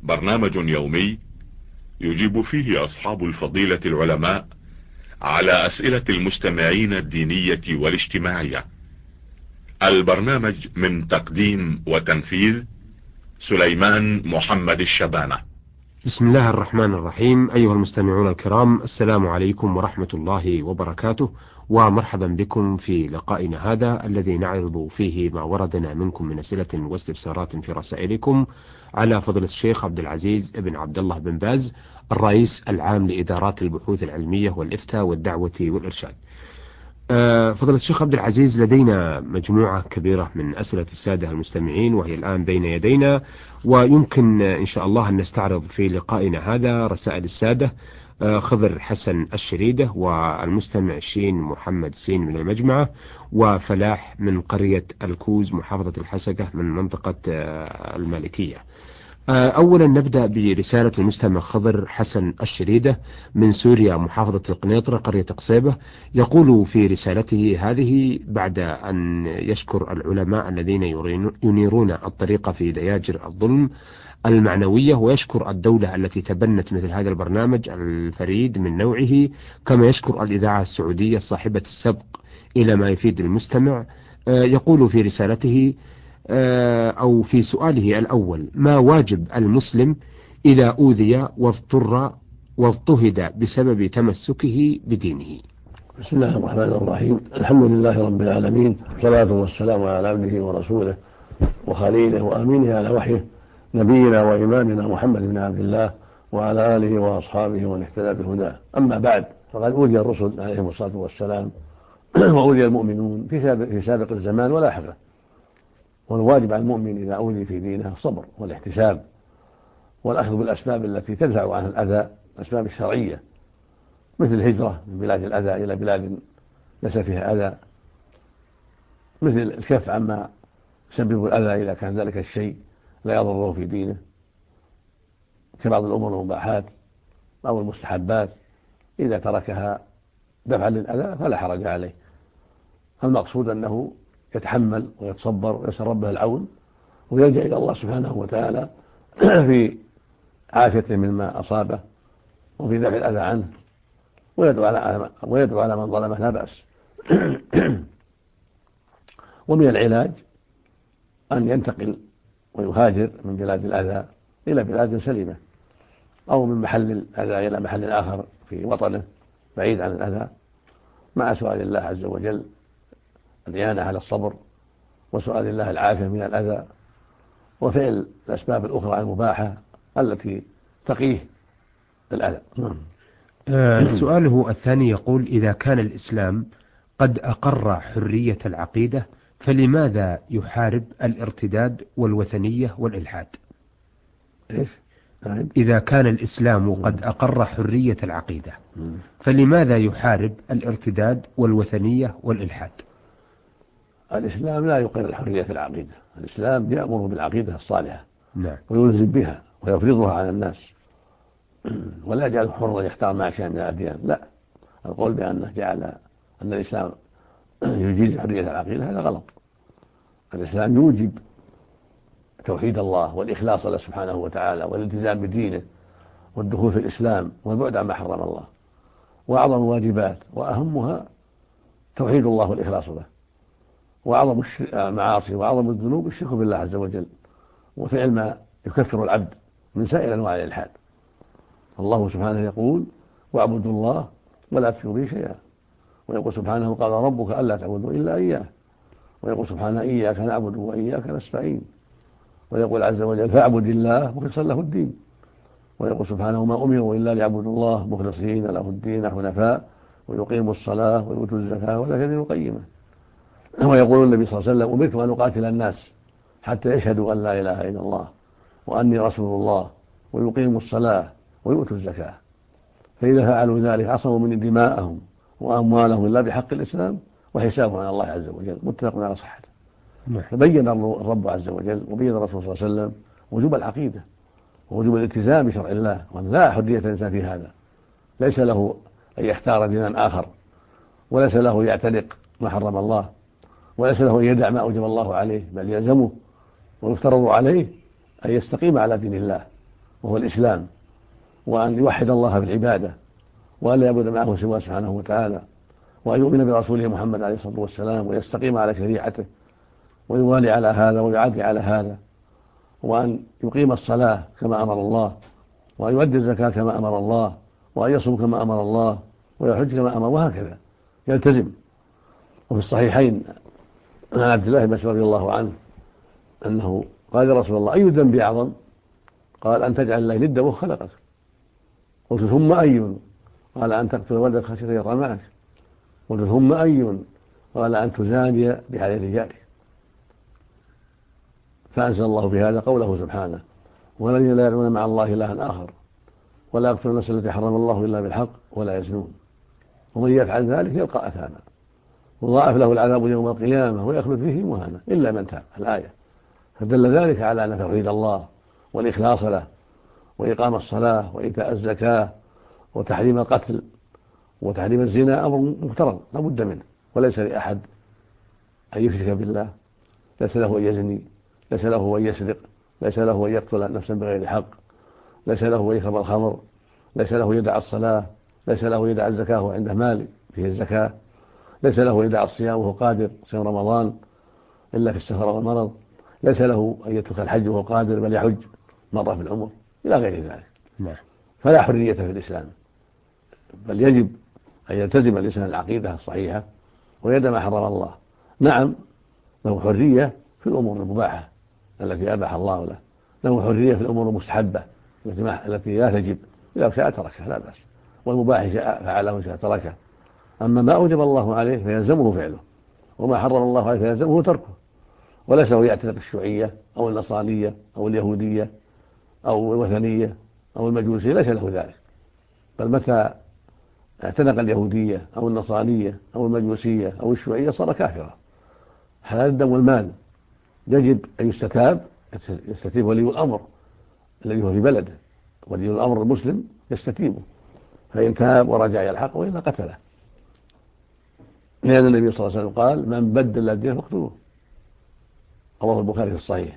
برنامج يومي يجيب فيه أصحاب الفضيلة العلماء على أسئلة المستمعين الدينية والاجتماعية. البرنامج من تقديم وتنفيذ سليمان محمد الشبانة. بسم الله الرحمن الرحيم. أيها المستمعون الكرام، السلام عليكم ورحمة الله وبركاته، ومرحبا بكم في لقائنا هذا الذي نعرض فيه ما وردنا منكم من أسئلة واستفسارات في رسائلكم على فضيلة الشيخ عبد العزيز بن عبد الله بن باز، الرئيس العام لإدارات البحوث العلمية والإفتاء والدعوة والإرشاد. فضيلة الشيخ عبد العزيز، لدينا مجموعة كبيرة من أسئلة السادة المستمعين وهي الآن بين يدينا، ويمكن إن شاء الله أن نستعرض في لقائنا هذا رسائل السادة خضر حسن الشريدة، والمستمع شين محمد سين من المجمعة، وفلاح من قرية الكوز محافظة الحسكة من منطقة المالكية. أولا نبدأ برسالة المستمع خضر حسن الشريدة من سوريا محافظة القنيطرة قرية قصيبة. يقول في رسالته هذه بعد أن يشكر العلماء الذين ينيرون الطريق في دياجر الظلم المعنوية، ويشكر الدولة التي تبنت مثل هذا البرنامج الفريد من نوعه، كما يشكر الإذاعة السعودية صاحبة السبق إلى ما يفيد المستمع. يقول في رسالته أو في سؤاله الأول: ما واجب المسلم إذا أوذي واضطهد بسبب تمسكه بدينه؟ بسم الله الرحمن الرحيم. الحمد لله رب العالمين، والصلاة والسلام على عبده ورسوله وخليله وأمينه على وحيه، نبينا وإمامنا محمد بن عبد الله وعلى آله وأصحابه ومن اهتدى بهداه. أما بعد، فقد أوذي الرسل عليهم الصلاة والسلام وأوذي المؤمنون في سابق الزمان ولاحقه، والواجب على المؤمن إذا أوذي في دينه الصبر والاحتساب والأخذ بالأسباب التي تدفع عنه الأذى، الأسباب الشرعية، مثل الهجرة من بلاد الأذى إلى بلاد ليس فيها أذى، مثل الكف عما يسبب الأذى إذا كان ذلك الشيء لا يضره في دينه، كبعض الأمور المباحات أو المستحبات إذا تركها دفعا للأذى فلا حرج عليه. المقصود أنه يتحمل ويتصبر ويسأل ربه العون ويلجأ إلى الله سبحانه وتعالى في عافيته مما أصابه وفي دفع الأذى عنه، ويدعو على من ظلمه لا بأس. ومن العلاج أن ينتقل ويهاجر من بلاد الأذى إلى بلاد سليمة، أو من محل الأذى إلى محل آخر في وطنه بعيد عن الأذى، مع سؤال الله عز وجل الإعانة على الصبر، وسؤال الله العافية من الأذى، وفعل الأسباب الأخرى المباحة التي تقيه الأذى. سؤاله الثاني يقول: إذا كان الإسلام قد أقر حرية العقيدة، فلماذا يحارب الارتداد والوثنية والإلحاد؟ إذا كان الإسلام قد أقر حرية العقيدة، فلماذا يحارب الارتداد والوثنية والإلحاد؟ الإسلام لا يقر حرية العقيدة، الإسلام يأمر بالعقيدة الصالحة، نعم، ويلزم بها ويفرضها على الناس، ولا يجعل حرا يختار ما شاء من الأديان. لا، القول بأنه جعل أن الإسلام يجيز حرية العقيدة هذا غلط. الإسلام يوجب توحيد الله والإخلاص له سبحانه وتعالى والالتزام بدينه والدخول في الإسلام والبعد عما حرم الله، وأعظم الواجبات وأهمها توحيد الله والإخلاص له، وأعظم المعاصي وأعظم الذنوب الشرك بالله عز وجل، وفعل ما يكفر العبد من سائر أنواع الإلحاد. الله سبحانه يقول: واعبدوا الله ولا تشركوا به شيئا، ويقول سبحانه: قال ربك ألا تعبدوا إلا إياه، ويقول سبحانه: إياك نعبد وإياك نستعين، ويقول عز وجل: فاعبد الله مخلصا له الدين، ويقول سبحانه: ما أمروا إلا ليعبدوا الله مخلصين له الدين حنفاء ويقيموا الصلاة ويؤتوا الزكاة وذلك دين القيمة. ويقول النبي صلى الله عليه وسلم: أمرت أن أقاتل الناس حتى يشهدوا أن لا إله إلا الله وأني رسول الله ويقيموا الصلاة ويؤتوا الزكاة، فإذا فعلوا ذلك عصموا من دماءهم وأموالهم إلا بحق الإسلام وحسابهم على الله عز وجل. متفق على صحته. فبين الرب عز وجل وبين الرسول صلى الله عليه وسلم وجوب العقيدة ووجوب الالتزام بشرع الله، وأن لا حرية الإنسان في هذا، ليس له أن يختار دينا آخر، وليس له يعتنق ما حرم الله، وليس له أن يدع ما أوجب الله عليه، بل يلزمه ويفترض عليه أن يستقيم على دين الله وهو الإسلام، وأن يوحد الله في العبادة، وأن لا يعبد معه سواه سبحانه وتعالى، وأن يؤمن برسوله محمد عليه الصلاة والسلام ويستقيم على شريعته ويوالي على هذا ويعادي على هذا، وأن يقيم الصلاة كما أمر الله، وأن يؤدي الزكاة كما أمر الله، وأن يصوم كما أمر الله، ويحج كما أمر، وهكذا يلتزم. وفي الصحيحين عن عبد الله بن مسعود رضي الله عنه أنه قال يا رسول الله أي الذنب أعظم؟ قال أن تجعل الله ندا وهو خلقك. قلت ثم أي؟ قال أن تقتل ولدك خشية أن يطعمك. قلت ثم أي؟ قال أن تزاني بحلال رجالك. فأنزل الله في هذا قوله سبحانه والذين لا يدعون مع الله إلها آخر ولا يقتلون النفس التي حرم الله إلا بالحق ولا يزنون ومن يفعل ذلك يلقى أثاما وضاعف له العذاب يوم القيامة ويخلد فيه مهانا إلا من تاب. الآية فدل ذلك على أن توحيد الله والإخلاص له وإقام الصلاة وإيتاء الزكاة وتحريم القتل وتحريم الزنا أمر مفترض لا بد منه، وليس لأحد أن يشرك بالله، ليس له أن يزني، ليس له أن يسرق، ليس له أن يقتل نفسا بغير حق، ليس له أن يشرب الخمر، ليس له يدع الصلاة، ليس له يدع الزكاة وعنده مال فيه الزكاة، ليس له يدع الصيام وهو قادر صيام رمضان إلا في السفر والمرض، ليس له أن يترك الحج وهو قادر بل يحج مرة في العمر إلى غير ذلك. فلا حرية في الإسلام، بل يجب أن يلتزم الإنسان العقيدة الصحيحة ويدع ما حرم الله. نعم له حرية في الأمور المباحة التي أباح الله له، له حرية في الأمور المستحبة التي لا تجب، إذا شاء تركها لا بأس، والمباح شاء فعله شاء تركه. أما ما أوجب الله عليه فيلزمه فعله، وما حرم الله عليه فيلزمه تركه، وليس له يعتنق الشيوعية أو النصرانية أو اليهودية أو الوثنية أو المجوسية، ليس له ذلك، بل متى اعتنق اليهودية أو النصرانية أو المجوسية أو الشيوعية صار كافرا. حلال الدم والمال يجب أن يستتيب ولي الأمر الذي هو في بلده، ولي الأمر المسلم يستتيبه، فإن تاب ورجع إلى الحق وإلا قتله، لأن النبي صلى الله عليه وسلم قال من بدل الدين فاقتلوه، رواه البخاري في الصحيح.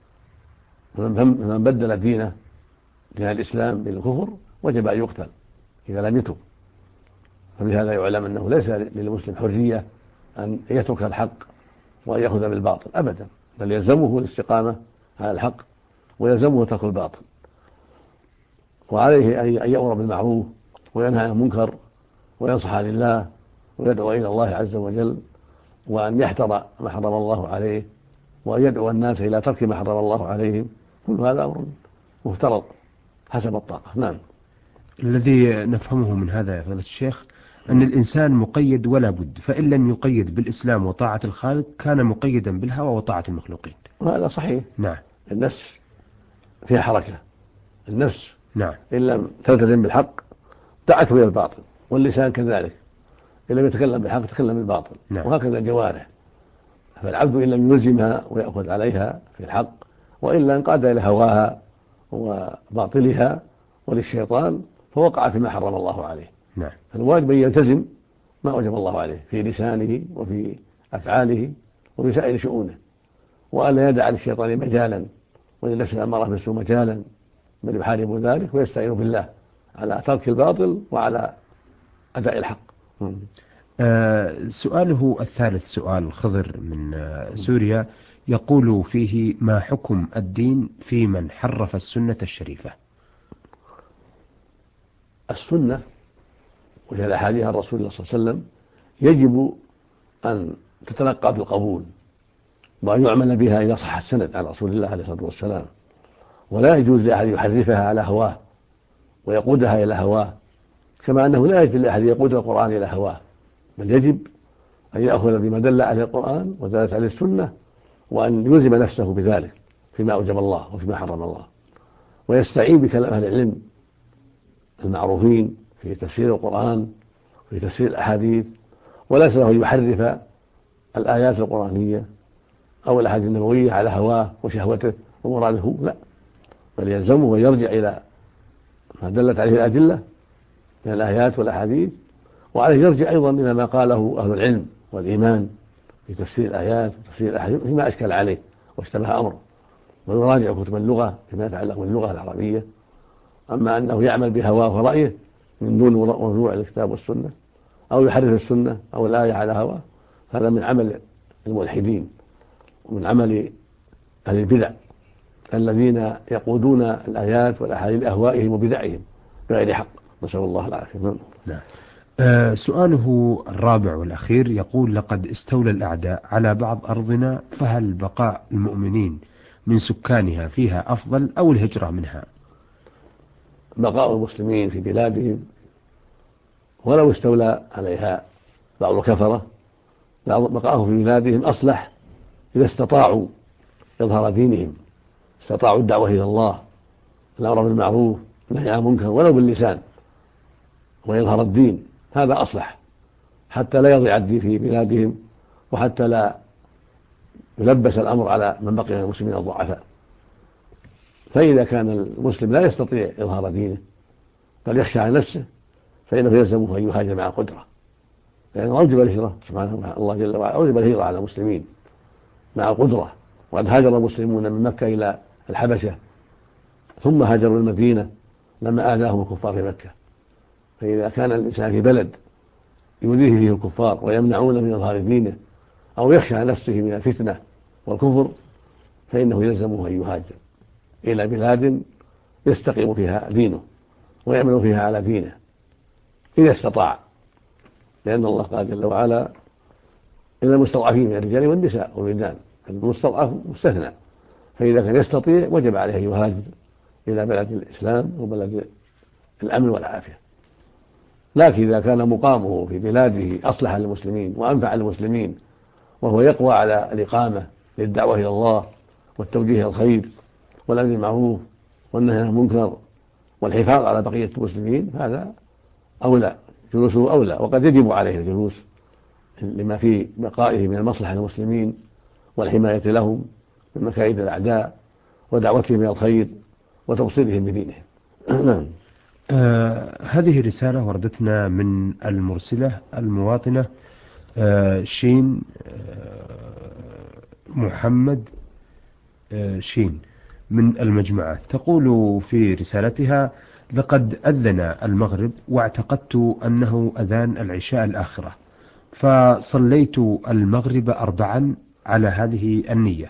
من بدل دينه دين الإسلام بالكفر وجب أن يقتل إذا لم يتب. فبهذا يعلم أنه ليس للمسلم حرية أن يترك الحق وأن يأخذ بالباطل أبدا، بل يلزمه الاستقامة على الحق ويلزمه ترك الباطل، وعليه أن يأمر بالمعروف وينهى عن المنكر وينصح لله ويدعو إلى الله عز وجل، وأن يحذر ما حرم الله عليه، وأن يدعو الناس إلى ترك ما حرم الله عليهم. كل هذا أمر مفترض حسب الطاقة. نعم. الذي نفهمه من هذا يا فضيلة الشيخ أن الإنسان مقيد ولا بد، فإن لم يقيد بالإسلام وطاعة الخالق كان مقيدا بالهوى وطاعة المخلوقين. وهذا صحيح. نعم. النفس فيها حركة، النفس نعم إن لم تلتزم بالحق دعته إلى الباطل، واللسان كذلك إن لم يتكلم بالحق تكلم بالباطل. نعم. وهكذا الجوارح، فالعبد إن لم يلزمها ويأخذ عليها في الحق وإلا انقاد إلى هواها وباطلها وللشيطان فوقع فيما حرم الله عليه. نعم. فالواجب أن يلتزم ما أوجب الله عليه في لسانه وفي أفعاله وفي سائر شؤونه، وألا يدع للشيطان مجالا ولنفس الأمارة بالسوء مجالا، بل يحارب ذلك ويستعين بالله على ترك الباطل وعلى أداء الحق. سؤاله الثالث سؤال خضر من سوريا، يقول فيه ما حكم الدين في من حرف السنة الشريفة؟ السنة وهي الأحاديث عن رسول الله صلى الله عليه وسلم يجب أن تتلقى بالقبول وأن يعمل بها إذا صح السند عن رسول الله عليه الصلاة والسلام، ولا يجوز لأحد يحرفها على هواه ويقودها إلى هواه، كما أنه لا يجوز لأحد يقود القرآن إلى هواه، بل يجب أن يأخذ بما دل عليه القرآن ودلت عليه السنة، وأن يلزم نفسه بذلك فيما أوجب الله وفيما حرم الله، ويستعين بكلام أهل العلم المعروفين في تفسير القرآن وفي تفسير الأحاديث، وليس له يحرف الآيات القرآنية أو الأحاديث النبوية على هواه وشهوته ومراده، لا، بل يلزمه ويرجع إلى ما دلت عليه الأدلة من الآيات والأحاديث، وعليه يرجع أيضا إلى ما قاله أهل العلم والإيمان في تفسير الآيات وتفسير الأحاديث فيما أشكل عليه واشتبه أمره، ويراجع كتب اللغة فيما يتعلق باللغة العربية أما أنه يعمل بهواه ورأيه من دون رجوع الكتاب والسنة أو يحرف السنة أو الآية على هواه، هذا من عمل الملحدين ومن عمل أهل البدع الذين يقودون الآيات والأحاديث لأهوائهم وبدعهم بغير حق، نسأل الله العافية. نعم. سؤاله الرابع والأخير يقول: لقد استولى الأعداء على بعض أرضنا، فهل بقاء المؤمنين من سكانها فيها أفضل أو الهجرة منها؟ بقاء المسلمين في بلادهم ولو استولى عليها بعض الكفرة، بقاءهم في بلادهم أصلح إذا استطاعوا إظهار دينهم، استطاعوا الدعوة إلى الله، الأمر بالمعروف والنهي عن المنكر ولو باللسان، ويظهر الدين، هذا أصلح حتى لا يضيع الدين في بلادهم وحتى لا يلبس الأمر على من بقي من المسلمين الضعفاء. فإذا كان المسلم لا يستطيع إظهار دينه بل يخشى على نفسه فإنه يلزمه أن يهاجر مع قدرة، لأن أوجب الهجرة سبحانه الله جل وعلا، أوجب الهجرة على المسلمين مع القدرة. وقد هاجر المسلمون من مكة إلى الحبشة ثم هاجروا المدينة لما آذاهم الكفار في مكة. فإذا كان الإنسان في بلد يؤذيه فيه الكفار ويمنعون من إظهار دينه أو يخشى على نفسه من الفتنة والكفر فإنه يلزمه أن يهاجر إلى بلاد يستقيم فيها دينه ويعمل فيها على دينه إذا استطاع، لأن الله قال جل وعلا: إن المستضعفين من الرجال والنساء والولدان، المستضعف مستثنى، فإذا كان يستطيع وجب عليه أن يهاجر إلى بلد الإسلام وبلد الأمن والعافية. لكن إذا كان مقامه في بلاده أصلح للمسلمين وأنفع للمسلمين وهو يقوى على الإقامة للدعوة إلى الله والتوجيه إلى الخير والأمر بالمعروف والنهي عن المنكر والحفاظ على بقية المسلمين، هذا أولى، جلوسه أولى. وقد يجب عليه الجلوس لما في بقائه من المصلحة للمسلمين والحماية لهم من مكائد الأعداء ودعوتهم إلى الخير وتبصيرهم بدينهم. هذه رسالة وردتنا من المرسلة المواطنة شين محمد شين من المجمعة، تقول في رسالتها: لقد أذن المغرب واعتقدت أنه أذان العشاء الآخرة، فصليت المغرب 4 على هذه النية،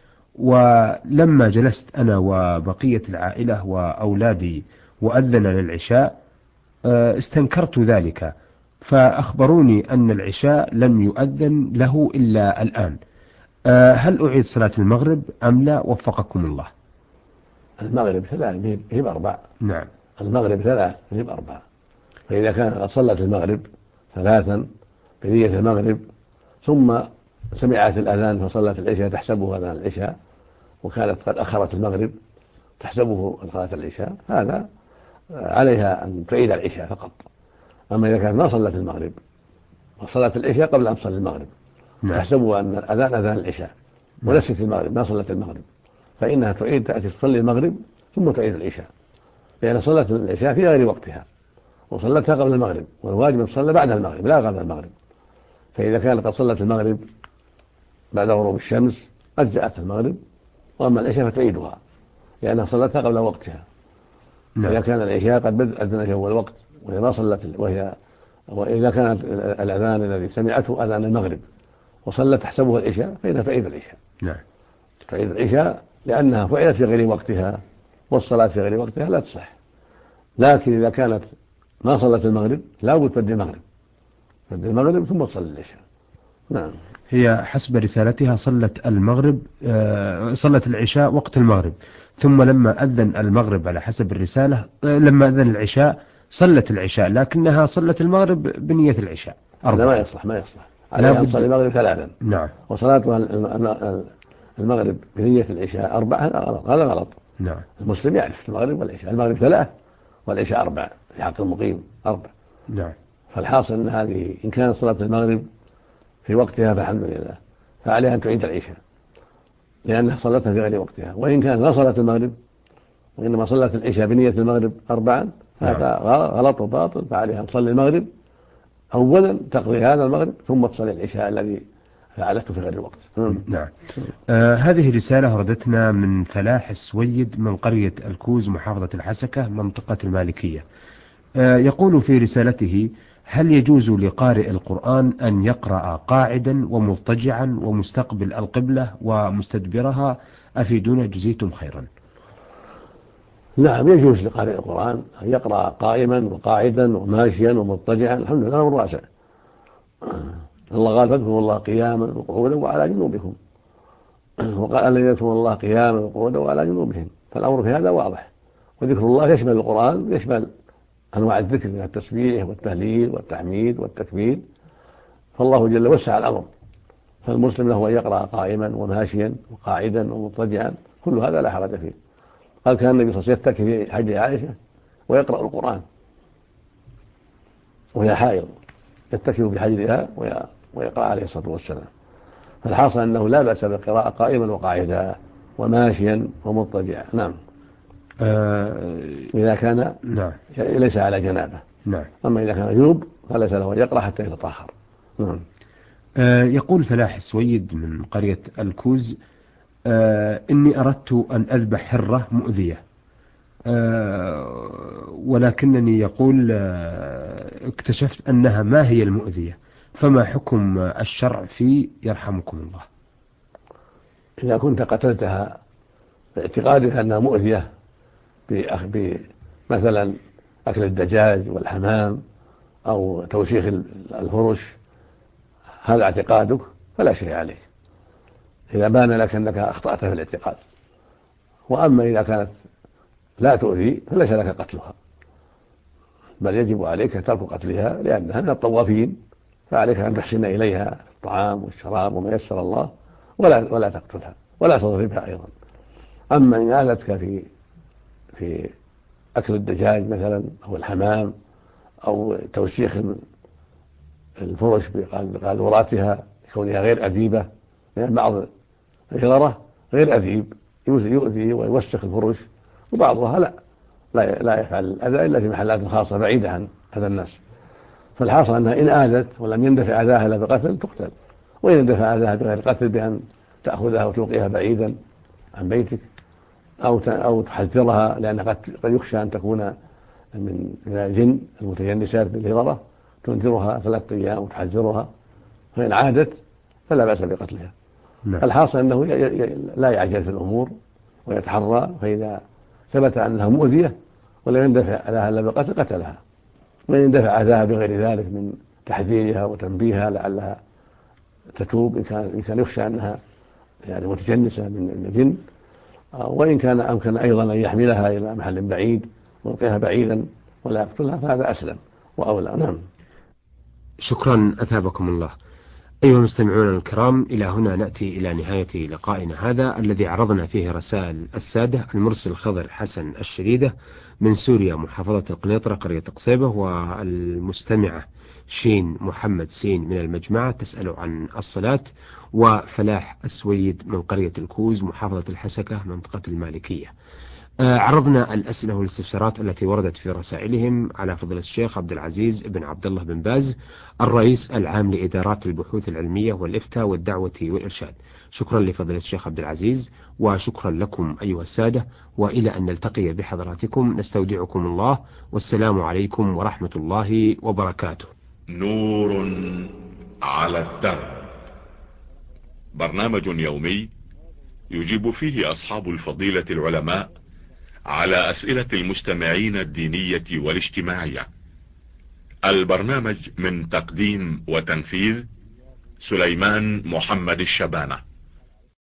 ولما جلست أنا وبقية العائلة وأولادي وأذن للعشاء استنكرت ذلك، فأخبروني أن العشاء لم يؤذن له إلا الآن. هل أعيد صلاة المغرب أم لا؟ وفقكم الله. المغرب 3 هي ب4. نعم. المغرب 3 هي ب4. فإذا كان قد صلت المغرب 3 بنية المغرب ثم سمعت الأذان فصلت العشاء تحسبه أذان العشاء، وكانت قد أخرت المغرب تحسبه صلاة العشاء، هذا عليها أن تعيد العشاء فقط. أما إذا كانت ما صلت المغرب وصلت العشاء قبل أن تصلي المغرب تحسبه أن الأذان أذان العشاء ونسيت المغرب ما صلت المغرب، فإنها تعيد، تأتي تصلي المغرب ثم تعيد العشاء، لأن صلت العشاء في غير وقتها وصلتها قبل المغرب، والواجب أن تصلى بعد المغرب لا قبل المغرب. فإذا كانت قد صلت المغرب بعد غروب الشمس أجزأت المغرب، وأما العشاء فتعيدها لأنها صلتها قبل وقتها. إذا كان العشاء قد أذن في أول وقت وهي ما صلت، وإذا كان الأذان الذي سمعته أذان المغرب وصلت تحسبه العشاء فإنها تعيد العشاء. نعم. تعيد العشاء لأنها فعلت في غير وقتها، والصلاة في غير وقتها لا تصح. لكن إذا كانت ما صلت المغرب لا بد تبدأ المغرب، تبدأ المغرب ثم تصلي العشاء. نعم. هي حسب رسالتها صلت المغرب صلت العشاء وقت المغرب، ثم لما أذن المغرب على حسب الرسالة لما أذن العشاء صلت العشاء، لكنها صلت المغرب بنية العشاء 4. لا، ما يصلح عليها أن تصلي المغرب 3. نعم. وصلاتها المغرب بنية العشاء 4، هذا غلط. نعم. المسلم يعرف المغرب والعشاء، المغرب 3 والعشاء 4 في حق المقيم 4. نعم. فالحاصل أن هذه إن كانت صلاة المغرب في وقتها فالحمد لله، فعليها أن تعيد العشاء لأنها صلتها في غير وقتها. وإن كانت ما صلت المغرب وإنما صلت العشاء بنية المغرب 4 هذا غلط وباطل، فعليها أن تصلي المغرب أولا، تقضي هذا المغرب ثم تصلي العشاء الذي فعلته في غير الوقت. نعم. هذه رسالة وردتنا من فلاح السويد من قرية الكوز محافظة الحسكة منطقة المالكية. يقول في رسالته: هل يجوز لقارئ القرآن أن يقرأ قاعدا ومضطجعا ومستقبل القبلة ومستدبرها؟ أفيدونا جزيتم خيرا. نعم، يجوز لقارئ القرآن أن يقرأ قائما وقاعدا وماشيا ومضطجعا، الحمد لله أمر واسع. الله قال: فاذكروا الله قياما وقعودا وعلى جنوبكم، وقال: الذين يذكرون الله قياما وقعودا وعلى جنوبهم. فالأمر في هذا واضح. وذكر الله يشمل القرآن، يشمل أنواع الذكر من التسبيح والتهليل والتحميد والتكبير، فالله جل وسع الأمر، فالمسلم له أن يقرأ قائما وماشيا وقاعدا ومضطجعا، كل هذا لا حرج فيه. قال: كان النبي صلى الله عليه وسلم يتكي في حجر عائشة ويقرأ القرآن وهي حائض، يتكي بحجرها ويقرأ عليه الصلاة والسلام. فالحاصل أنه لا بأس بالقراءة قائما وقاعدا وماشيا ومضطجعا. نعم. إذا كان نعم ليس على جنابه. نعم. أما إذا كان جنوب فليس له أن يقرأ حتى يتطهر. نعم. يقول فلاح السويد من قرية الكوز: إني أردت أن أذبح حرة مؤذية، ولكنني يقول اكتشفت أنها ما هي المؤذية، فما حكم الشرع في يرحمكم الله؟ إذا كنت قتلتها باعتقادك أنها مؤذية مثلا أكل الدجاج والحمام أو توسيخ الفرش، هذا اعتقادك فلا شيء عليك إذا بان لك أنك أخطأت في الاعتقاد. وأما إذا كانت لا تؤذي فليس لك قتلها، بل يجب عليك ترك قتلها لأنها من الطوافين، فعليك أن تحسن إليها الطعام والشراب وما يسر الله، ولا تقتلها ولا تضربها أيضا. أما إن آذتك في أكل الدجاج مثلا أو الحمام أو توسيخ الفرش بقاذوراتها كونها غير أديبة، لأن بعض الهررة غير أديب يؤذي ويوسخ الفرش، وبعضها لا يفعل الأذى إلا في محلات خاصة بعيدة عن هذا الناس. فالحاصل أنها إن آذت ولم يندفع أذاها إلا بقتل تقتل، وإن اندفع أذاها بغير قتل بأن تأخذها وتلقيها بعيدا عن بيتك أو تحذرها، لأن قد يخشى أن تكون من الجن المتجنسات بالهررة، تنذرها 3 أيام وتحذرها، فإن عادت فلا بأس بقتلها. الحاصل أنه لا يعجل في الأمور ويتحرى، فإذا ثبت أنها مؤذية ولم يندفع أذاها إلا بقتل قتلها، وإن اندفع أذاها بغير ذلك من تحذيرها وتنبيهها لعلها تتوب إن كان يخشى أنها يعني متجنسة من الجن، وإن كان أمكن أيضا أن يحملها إلى محل بعيد ويلقيها بعيدا ولا يقتلها فهذا أسلم وأولى. نعم. شكرا أثابكم الله. أيها المستمعون الكرام، إلى هنا نأتي إلى نهاية لقائنا هذا الذي عرضنا فيه رسائل السادة المرسل خضر حسن الشريدة من سوريا محافظة القنيطرة قرية قصيبة، والمستمعة شين محمد سين من المجمعة تسأل عن الصلاة، وفلاح السويد من قرية الكوز محافظة الحسكة منطقة المالكية. عرضنا الأسئلة والاستفسارات التي وردت في رسائلهم على فضيلة الشيخ عبد العزيز بن عبد الله بن باز الرئيس العام لإدارات البحوث العلمية والإفتاء والدعوة والإرشاد. شكرا لفضيلة الشيخ عبد العزيز، وشكرا لكم أيها السادة، وإلى أن نلتقي بحضراتكم نستودعكم الله، والسلام عليكم ورحمة الله وبركاته. نور على الدرب، برنامج يومي يجيب فيه أصحاب الفضيلة العلماء على أسئلة المستمعين الدينية والاجتماعية. البرنامج من تقديم وتنفيذ سليمان محمد الشبانة.